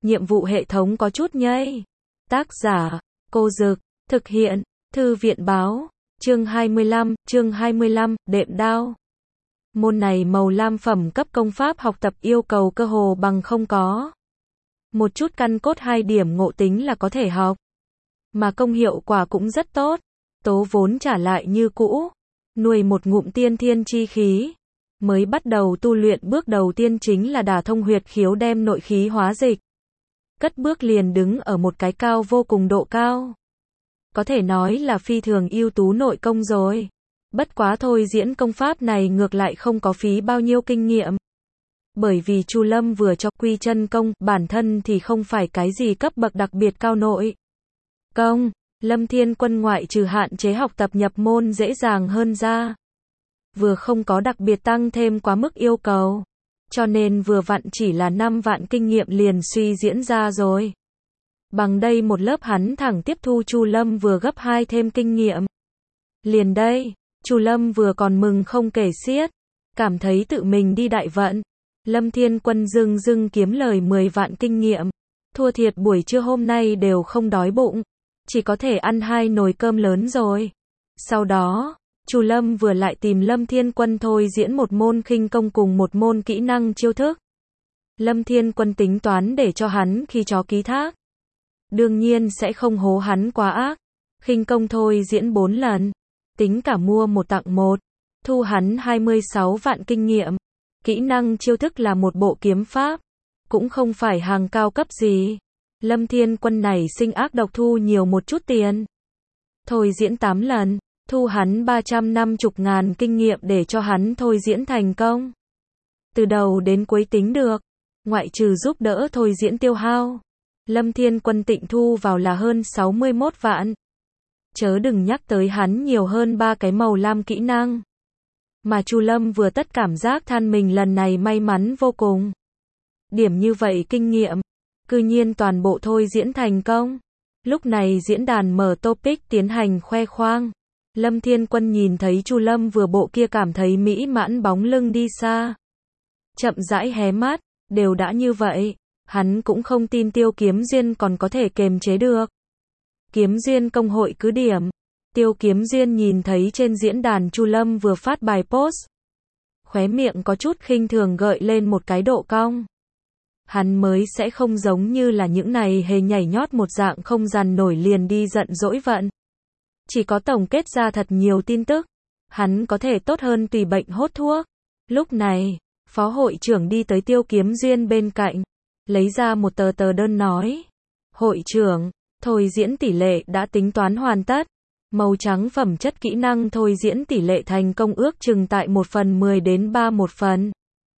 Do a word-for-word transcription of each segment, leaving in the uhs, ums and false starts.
nhiệm vụ hệ thống có chút nhây. Tác giả, Cô Dực, thực hiện, Thư viện báo, chương hai mươi lăm, chương hai mươi lăm, đệm đao. Môn này màu lam phẩm cấp công pháp học tập yêu cầu cơ hồ bằng không có. Một chút căn cốt hai điểm ngộ tính là có thể học. Mà công hiệu quả cũng rất tốt. Tố vốn trả lại như cũ. Nuôi một ngụm tiên thiên chi khí. Mới bắt đầu tu luyện bước đầu tiên chính là đả thông huyệt khiếu đem nội khí hóa dịch. Cất bước liền đứng ở một cái cao vô cùng độ cao. Có thể nói là phi thường ưu tú nội công rồi. Bất quá thôi diễn công pháp này ngược lại không có phí bao nhiêu kinh nghiệm. Bởi vì Chu Lâm vừa cho quy chân công, bản thân thì không phải cái gì cấp bậc đặc biệt cao nội công. Lâm Thiên Quân ngoại trừ hạn chế học tập nhập môn dễ dàng hơn ra. Vừa không có đặc biệt tăng thêm quá mức yêu cầu. Cho nên vừa vặn chỉ là năm vạn kinh nghiệm liền suy diễn ra rồi. Bằng đây một lớp hắn thẳng tiếp thu Chu Lâm vừa gấp hai thêm kinh nghiệm. Liền đây, Chu Lâm vừa còn mừng không kể xiết. Cảm thấy tự mình đi đại vận. Lâm Thiên Quân dưng dưng kiếm lời mười vạn kinh nghiệm. Thua thiệt buổi trưa hôm nay đều không đói bụng. Chỉ có thể ăn hai nồi cơm lớn rồi. Sau đó, Chu Lâm vừa lại tìm Lâm Thiên Quân thôi diễn một môn khinh công cùng một môn kỹ năng chiêu thức. Lâm Thiên Quân tính toán để cho hắn khi chó ký thác. Đương nhiên sẽ không hố hắn quá ác. Khinh công thôi diễn bốn lần. Tính cả mua một tặng một. Thu hắn hai mươi sáu vạn kinh nghiệm. Kỹ năng chiêu thức là một bộ kiếm pháp. Cũng không phải hàng cao cấp gì. Lâm Thiên Quân này sinh ác độc thu nhiều một chút tiền. Thôi diễn tám lần. Thu hắn ba trăm năm mươi ngàn kinh nghiệm để cho hắn thôi diễn thành công. Từ đầu đến cuối tính được. Ngoại trừ giúp đỡ thôi diễn tiêu hao. Lâm Thiên Quân tịnh thu vào là hơn sáu mươi mốt vạn. Chớ đừng nhắc tới hắn nhiều hơn ba cái màu lam kỹ năng. Mà Chu Lâm vừa tất cảm giác than mình lần này may mắn vô cùng. Điểm như vậy kinh nghiệm. Cư nhiên toàn bộ thôi diễn thành công. Lúc này diễn đàn mở topic tiến hành khoe khoang. Lâm Thiên Quân nhìn thấy Chu Lâm vừa bộ kia cảm thấy mỹ mãn bóng lưng đi xa. Chậm rãi hé mắt, đều đã như vậy. Hắn cũng không tin Tiêu Kiếm Duyên còn có thể kềm chế được. Kiếm Duyên công hội cứ điểm. Tiêu Kiếm Duyên nhìn thấy trên diễn đàn Chu Lâm vừa phát bài post. Khóe miệng có chút khinh thường gợi lên một cái độ cong. Hắn mới sẽ không giống như là những này hề nhảy nhót một dạng không dằn nổi liền đi giận dỗi vận. Chỉ có tổng kết ra thật nhiều tin tức. Hắn có thể tốt hơn tùy bệnh hốt thuốc. Lúc này, phó hội trưởng đi tới Tiêu Kiếm Duyên bên cạnh. Lấy ra một tờ tờ đơn nói. Hội trưởng, thôi diễn tỷ lệ đã tính toán hoàn tất. Màu trắng phẩm chất kỹ năng thôi diễn tỷ lệ thành công ước chừng tại một phần mười đến ba một phần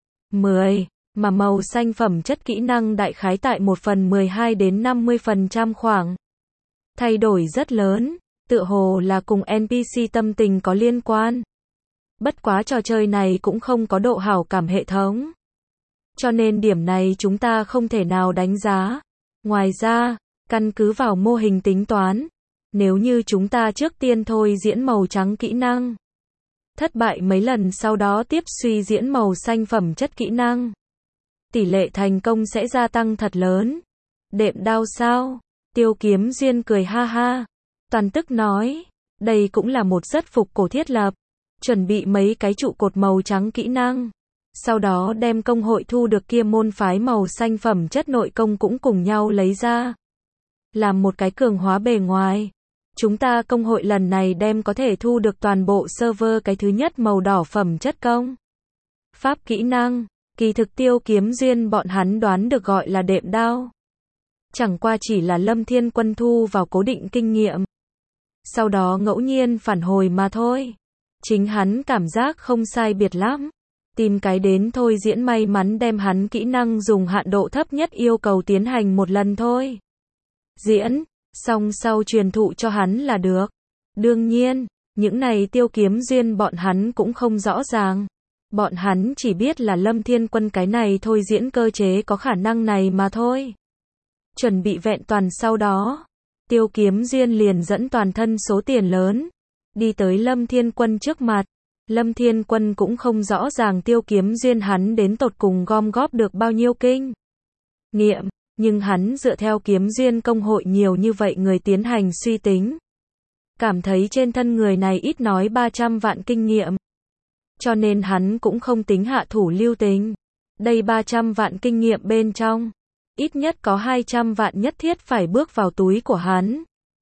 mười. Mà màu xanh phẩm chất kỹ năng đại khái tại một phần mười hai đến năm mươi phần trăm khoảng. Thay đổi rất lớn. Tựa hồ là cùng en pê xê tâm tình có liên quan. Bất quá trò chơi này cũng không có độ hảo cảm hệ thống. Cho nên điểm này chúng ta không thể nào đánh giá. Ngoài ra, căn cứ vào mô hình tính toán. Nếu như chúng ta trước tiên thôi diễn màu trắng kỹ năng. Thất bại mấy lần sau đó tiếp suy diễn màu xanh phẩm chất kỹ năng. Tỷ lệ thành công sẽ gia tăng thật lớn. Đệm đao sao? Tiêu Kiếm Duyên cười ha ha. Toàn tức nói, đây cũng là một rất phục cổ thiết lập. Chuẩn bị mấy cái trụ cột màu trắng kỹ năng. Sau đó đem công hội thu được kia môn phái màu xanh phẩm chất nội công cũng cùng nhau lấy ra. Làm một cái cường hóa bề ngoài. Chúng ta công hội lần này đem có thể thu được toàn bộ server cái thứ nhất màu đỏ phẩm chất công. Pháp kỹ năng, kỳ thực Tiêu Kiếm Duyên bọn hắn đoán được gọi là đệm đao. Chẳng qua chỉ là Lâm Thiên Quân thu vào cố định kinh nghiệm. Sau đó ngẫu nhiên phản hồi mà thôi. Chính hắn cảm giác không sai biệt lắm. Tìm cái đến thôi diễn may mắn đem hắn kỹ năng dùng hạn độ thấp nhất yêu cầu tiến hành một lần thôi. Diễn, xong sau truyền thụ cho hắn là được. Đương nhiên, những này Tiêu Kiếm Duyên bọn hắn cũng không rõ ràng. Bọn hắn chỉ biết là Lâm Thiên Quân cái này thôi diễn cơ chế có khả năng này mà thôi. Chuẩn bị vẹn toàn sau đó. Tiêu Kiếm Duyên liền dẫn toàn thân số tiền lớn. Đi tới Lâm Thiên Quân trước mặt. Lâm Thiên Quân cũng không rõ ràng Tiêu Kiếm Duyên hắn đến tột cùng gom góp được bao nhiêu kinh nghiệm. Nhưng hắn dựa theo kiếm duyên công hội nhiều như vậy người tiến hành suy tính. Cảm thấy trên thân người này ít nói ba trăm vạn kinh nghiệm. Cho nên hắn cũng không tính hạ thủ lưu tình. Đây ba trăm vạn kinh nghiệm bên trong. Ít nhất có hai trăm vạn nhất thiết phải bước vào túi của hắn.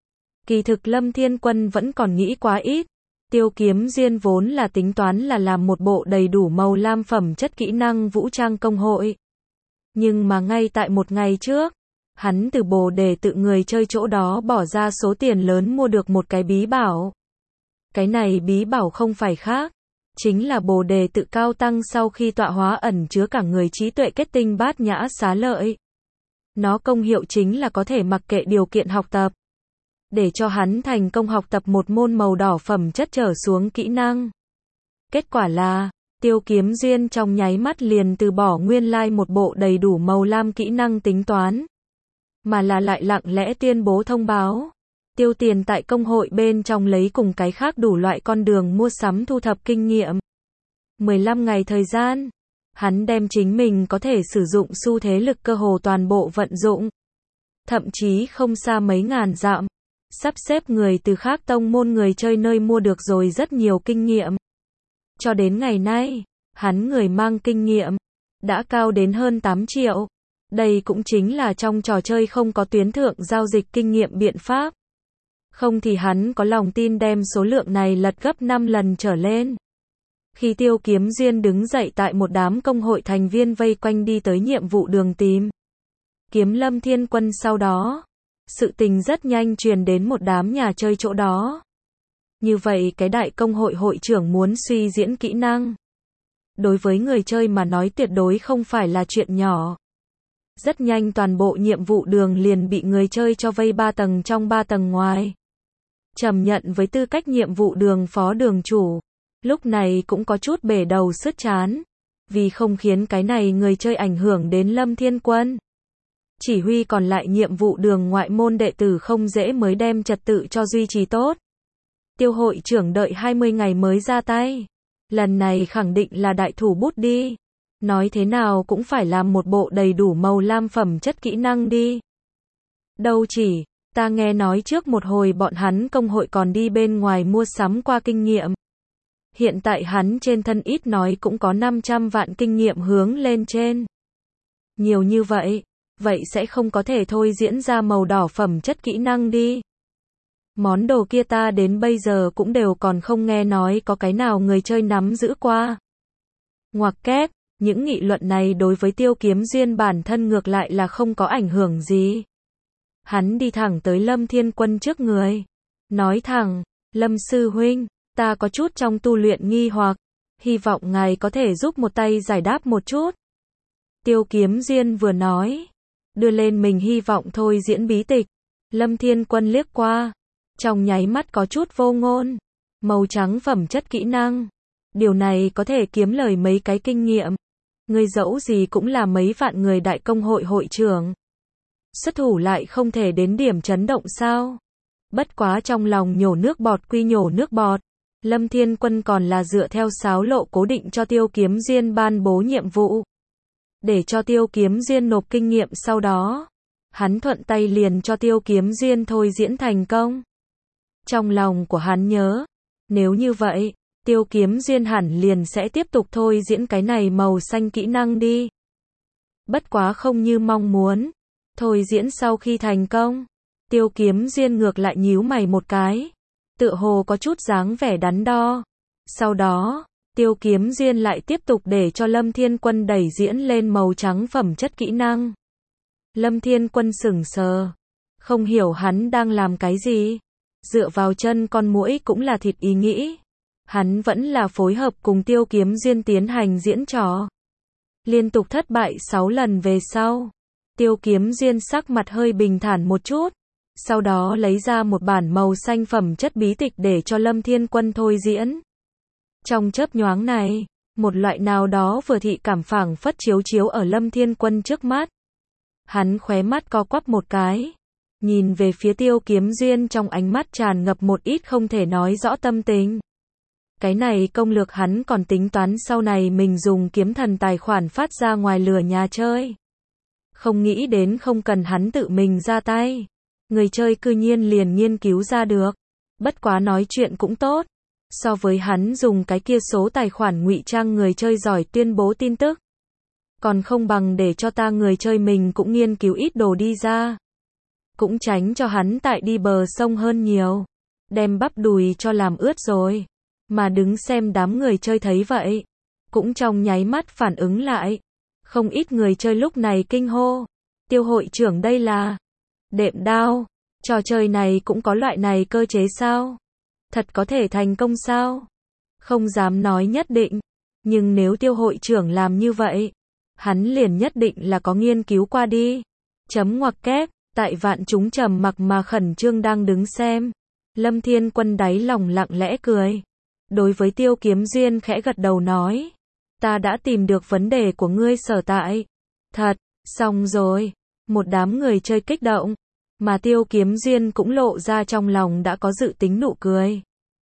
Kỳ thực Lâm Thiên Quân vẫn còn nghĩ quá ít. Tiêu kiếm duyên vốn là tính toán là làm một bộ đầy đủ màu lam phẩm chất kỹ năng vũ trang công hội. Nhưng mà ngay tại một ngày trước, hắn từ bồ đề tự người chơi chỗ đó bỏ ra số tiền lớn mua được một cái bí bảo. Cái này bí bảo không phải khác, chính là bồ đề tự cao tăng sau khi tọa hóa ẩn chứa cả người trí tuệ kết tinh bát nhã xá lợi. Nó công hiệu chính là có thể mặc kệ điều kiện học tập. Để cho hắn thành công học tập một môn màu đỏ phẩm chất trở xuống kỹ năng. Kết quả là, Tiêu kiếm duyên trong nháy mắt liền từ bỏ nguyên lai like một bộ đầy đủ màu lam kỹ năng tính toán. Mà là lại lặng lẽ tuyên bố thông báo. Tiêu tiền tại công hội bên trong lấy cùng cái khác đủ loại con đường mua sắm thu thập kinh nghiệm. mười lăm ngày thời gian, hắn đem chính mình có thể sử dụng xu thế lực cơ hồ toàn bộ vận dụng. Thậm chí không xa mấy ngàn dặm. Sắp xếp người từ khác tông môn người chơi nơi mua được rồi rất nhiều kinh nghiệm. Cho đến ngày nay, hắn người mang kinh nghiệm đã cao đến hơn tám triệu. Đây cũng chính là trong trò chơi không có tuyến thượng giao dịch kinh nghiệm biện pháp. Không thì hắn có lòng tin đem số lượng này lật gấp năm lần trở lên. Khi Tiêu kiếm duyên đứng dậy tại một đám công hội thành viên vây quanh đi tới nhiệm vụ đường tìm kiếm Lâm Thiên Quân sau đó, sự tình rất nhanh truyền đến một đám nhà chơi chỗ đó. Như vậy cái đại công hội hội trưởng muốn suy diễn kỹ năng. Đối với người chơi mà nói tuyệt đối không phải là chuyện nhỏ. Rất nhanh toàn bộ nhiệm vụ đường liền bị người chơi cho vây ba tầng trong ba tầng ngoài. Trầm nhận với tư cách nhiệm vụ đường phó đường chủ. Lúc này cũng có chút bể đầu sứt chán. Vì không khiến cái này người chơi ảnh hưởng đến Lâm Thiên Quân. Chỉ huy còn lại nhiệm vụ đường ngoại môn đệ tử không dễ mới đem trật tự cho duy trì tốt. Tiêu hội trưởng đợi hai mươi ngày mới ra tay. Lần này khẳng định là đại thủ bút đi. Nói thế nào cũng phải làm một bộ đầy đủ màu lam phẩm chất kỹ năng đi. Đâu chỉ, ta nghe nói trước một hồi bọn hắn công hội còn đi bên ngoài mua sắm qua kinh nghiệm. Hiện tại hắn trên thân ít nói cũng có năm trăm vạn kinh nghiệm hướng lên trên. Nhiều như vậy, vậy sẽ không có thể thôi diễn ra màu đỏ phẩm chất kỹ năng đi. Món đồ kia ta đến bây giờ cũng đều còn không nghe nói có cái nào người chơi nắm giữ qua. Ngoặc kép, những nghị luận này đối với Tiêu kiếm duyên bản thân ngược lại là không có ảnh hưởng gì. Hắn đi thẳng tới Lâm Thiên Quân trước người. Nói thẳng, Lâm sư huynh, ta có chút trong tu luyện nghi hoặc, hy vọng ngài có thể giúp một tay giải đáp một chút. Tiêu kiếm duyên vừa nói, đưa lên mình hy vọng thôi diễn bí tịch. Lâm Thiên Quân liếc qua, trong nháy mắt có chút vô ngôn. Màu trắng phẩm chất kỹ năng. Điều này có thể kiếm lời mấy cái kinh nghiệm. Người dẫu gì cũng là mấy vạn người đại công hội hội trưởng. Xuất thủ lại không thể đến điểm chấn động sao. Bất quá trong lòng nhổ nước bọt quy nhổ nước bọt. Lâm Thiên Quân còn là dựa theo sáo lộ cố định cho Tiêu kiếm duyên ban bố nhiệm vụ. Để cho Tiêu kiếm duyên nộp kinh nghiệm sau đó. Hắn thuận tay liền cho Tiêu kiếm duyên thôi diễn thành công. Trong lòng của hắn nhớ. Nếu như vậy, Tiêu kiếm duyên hẳn liền sẽ tiếp tục thôi diễn cái này màu xanh kỹ năng đi. Bất quá không như mong muốn. Thôi diễn sau khi thành công. Tiêu kiếm duyên ngược lại nhíu mày một cái. Tựa hồ có chút dáng vẻ đắn đo. Sau đó, Tiêu kiếm duyên lại tiếp tục để cho Lâm Thiên Quân đẩy diễn lên màu trắng phẩm chất kỹ năng. Lâm Thiên Quân sững sờ. Không hiểu hắn đang làm cái gì. Dựa vào chân con muỗi cũng là thịt ý nghĩ. Hắn vẫn là phối hợp cùng Tiêu kiếm duyên tiến hành diễn trò. Liên tục thất bại sáu lần về sau. Tiêu kiếm duyên sắc mặt hơi bình thản một chút. Sau đó lấy ra một bản màu xanh phẩm chất bí tịch để cho Lâm Thiên Quân thôi diễn. Trong chớp nhoáng này, một loại nào đó vừa thị cảm phảng phất chiếu chiếu ở Lâm Thiên Quân trước mắt. Hắn khóe mắt co quắp một cái. Nhìn về phía Tiêu kiếm duyên trong ánh mắt tràn ngập một ít không thể nói rõ tâm tình. Cái này công lược hắn còn tính toán sau này mình dùng kiếm thần tài khoản phát ra ngoài lừa nhà chơi. Không nghĩ đến không cần hắn tự mình ra tay. Người chơi cư nhiên liền nghiên cứu ra được. Bất quá nói chuyện cũng tốt. So với hắn dùng cái kia số tài khoản ngụy trang người chơi giỏi tuyên bố tin tức. Còn không bằng để cho ta người chơi mình cũng nghiên cứu ít đồ đi ra. Cũng tránh cho hắn tại đi bờ sông hơn nhiều. Đem bắp đùi cho làm ướt rồi. Mà đứng xem đám người chơi thấy vậy. Cũng trong nháy mắt phản ứng lại. Không ít người chơi lúc này kinh hô. Tiêu hội trưởng đây là đệm đao. Trò chơi này cũng có loại này cơ chế sao? Thật có thể thành công sao? Không dám nói nhất định. Nhưng nếu tiêu hội trưởng làm như vậy, hắn liền nhất định là có nghiên cứu qua đi. Chấm ngoặc kép, tại vạn chúng trầm mặc mà khẩn trương đang đứng xem. Lâm Thiên Quân đáy lòng lặng lẽ cười. Đối với Tiêu Kiếm Duyên khẽ gật đầu nói. Ta đã tìm được vấn đề của ngươi sở tại. Thật, xong rồi. Một đám người chơi kích động. Mà Tiêu Kiếm Duyên cũng lộ ra trong lòng đã có dự tính nụ cười.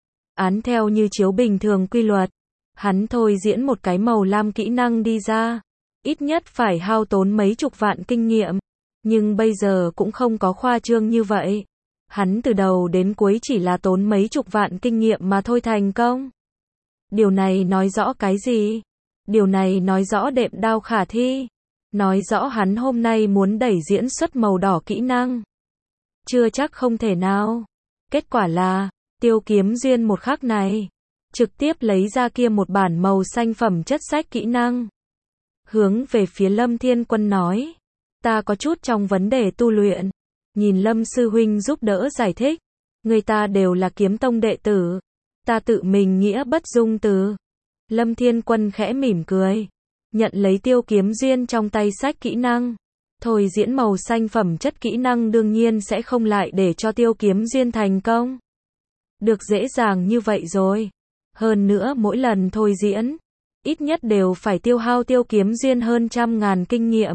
Án theo như chiếu bình thường quy luật. Hắn thôi diễn một cái màu lam kỹ năng đi ra. Ít nhất phải hao tốn mấy chục vạn kinh nghiệm. Nhưng bây giờ cũng không có khoa trương như vậy. Hắn từ đầu đến cuối chỉ là tốn mấy chục vạn kinh nghiệm mà thôi thành công. Điều này nói rõ cái gì? Điều này nói rõ đệm đao khả thi. Nói rõ hắn hôm nay muốn đẩy diễn xuất màu đỏ kỹ năng. Chưa chắc không thể nào. Kết quả là, Tiêu Kiếm Duyên một khắc này, trực tiếp lấy ra kia một bản màu xanh phẩm chất sách kỹ năng. Hướng về phía Lâm Thiên Quân nói, ta có chút trong vấn đề tu luyện. Nhìn Lâm Sư Huynh giúp đỡ giải thích. Người ta đều là kiếm tông đệ tử. Ta tự mình nghĩa bất dung từ. Lâm Thiên Quân khẽ mỉm cười. Nhận lấy Tiêu Kiếm Duyên trong tay sách kỹ năng. Thôi diễn màu xanh phẩm chất kỹ năng đương nhiên sẽ không lại để cho Tiêu Kiếm Duyên thành công. Được dễ dàng như vậy rồi. Hơn nữa mỗi lần thôi diễn, ít nhất đều phải tiêu hao Tiêu Kiếm Duyên hơn trăm ngàn kinh nghiệm.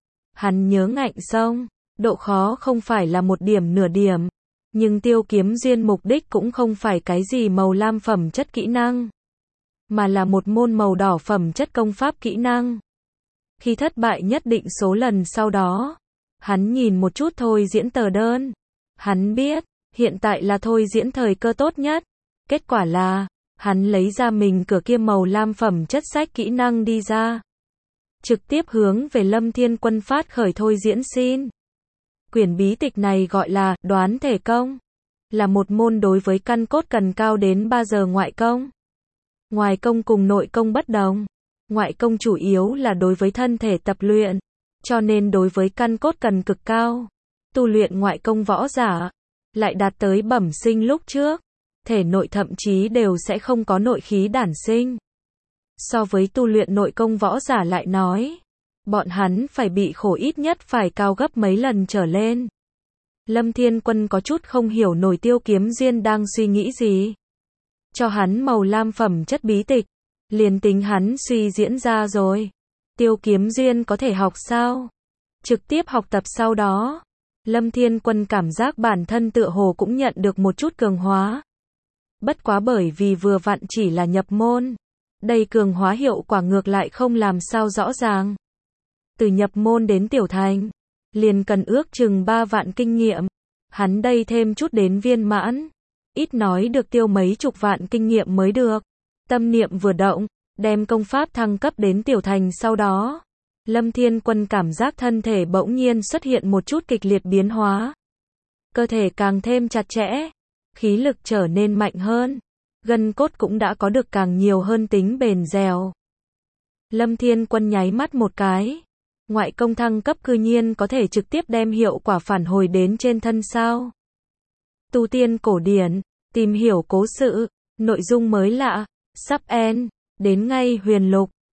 Hắn nhớ ngạnh xong, độ khó không phải là một điểm nửa điểm. Nhưng Tiêu Kiếm Duyên mục đích cũng không phải cái gì màu lam phẩm chất kỹ năng. Mà là một môn màu đỏ phẩm chất công pháp kỹ năng. Khi thất bại nhất định số lần sau đó, hắn nhìn một chút thôi diễn tờ đơn. Hắn biết, hiện tại là thôi diễn thời cơ tốt nhất. Kết quả là, hắn lấy ra mình cửa kia màu lam phẩm chất sách kỹ năng đi ra. Trực tiếp hướng về Lâm Thiên Quân phát khởi thôi diễn xin. Quyển bí tịch này gọi là đoán thể công. Là một môn đối với căn cốt cần cao đến ba giờ ngoại công. Ngoài công cùng nội công bất đồng. Ngoại công chủ yếu là đối với thân thể tập luyện. Cho nên đối với căn cốt cần cực cao. Tu luyện ngoại công võ giả. Lại đạt tới bẩm sinh lúc trước. Thể nội thậm chí đều sẽ không có nội khí đản sinh. So với tu luyện nội công võ giả lại nói. Bọn hắn phải bị khổ ít nhất phải cao gấp mấy lần trở lên. Lâm Thiên Quân có chút không hiểu nổi Tiêu Kiếm Duyên đang suy nghĩ gì. Cho hắn màu lam phẩm chất bí tịch. Liền tính hắn suy diễn ra rồi. Tiêu Kiếm Duyên có thể học sao? Trực tiếp học tập sau đó. Lâm Thiên Quân cảm giác bản thân tựa hồ cũng nhận được một chút cường hóa. Bất quá bởi vì vừa vặn chỉ là nhập môn. Đây cường hóa hiệu quả ngược lại không làm sao rõ ràng. Từ nhập môn đến tiểu thành, liền cần ước chừng ba vạn kinh nghiệm. Hắn đây thêm chút đến viên mãn. Ít nói được tiêu mấy chục vạn kinh nghiệm mới được. Tâm niệm vừa động, đem công pháp thăng cấp đến tiểu thành sau đó. Lâm Thiên Quân cảm giác thân thể bỗng nhiên xuất hiện một chút kịch liệt biến hóa. Cơ thể càng thêm chặt chẽ. Khí lực trở nên mạnh hơn. Gân cốt cũng đã có được càng nhiều hơn tính bền dẻo. Lâm Thiên Quân nháy mắt một cái. Ngoại công thăng cấp cư nhiên có thể trực tiếp đem hiệu quả phản hồi đến trên thân sao. Tu tiên cổ điển, tìm hiểu cố sự, nội dung mới lạ, sắp end, đến ngay huyền lục.